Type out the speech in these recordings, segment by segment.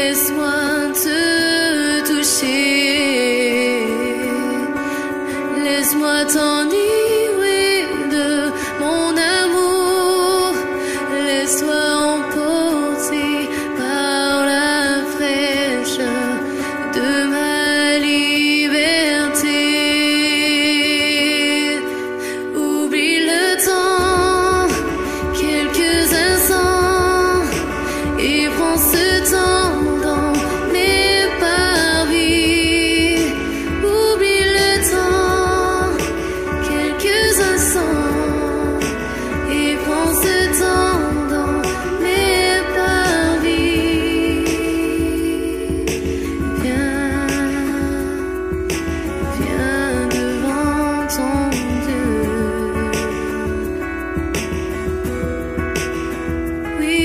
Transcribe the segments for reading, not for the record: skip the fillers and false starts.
Laisse-moi te toucher, laisse-moi t'enivrer de mon amour, laisse-toi emporter par la fraîcheur de ma liberté. Oublie le temps, quelques instants, et prends ce temps dans mes parvis. Oublie le temps, quelques instants, et prends ce temps dans mes parvis. Viens, viens devant ton Dieu. Oui,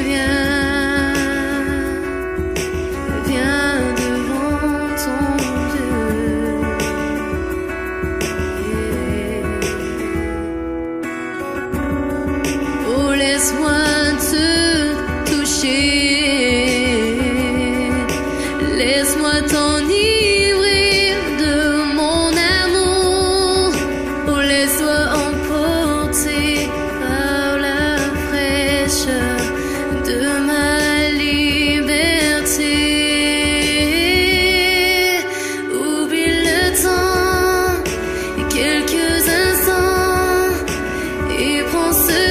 viens devant ton Dieu. Oh, laisse-moi te toucher, laisse-moi t'enivrer de mon amour. Oh, laisse-toi emporter par la fraîcheur de ma liberté. Oublie le temps, quelques instants, et prends ce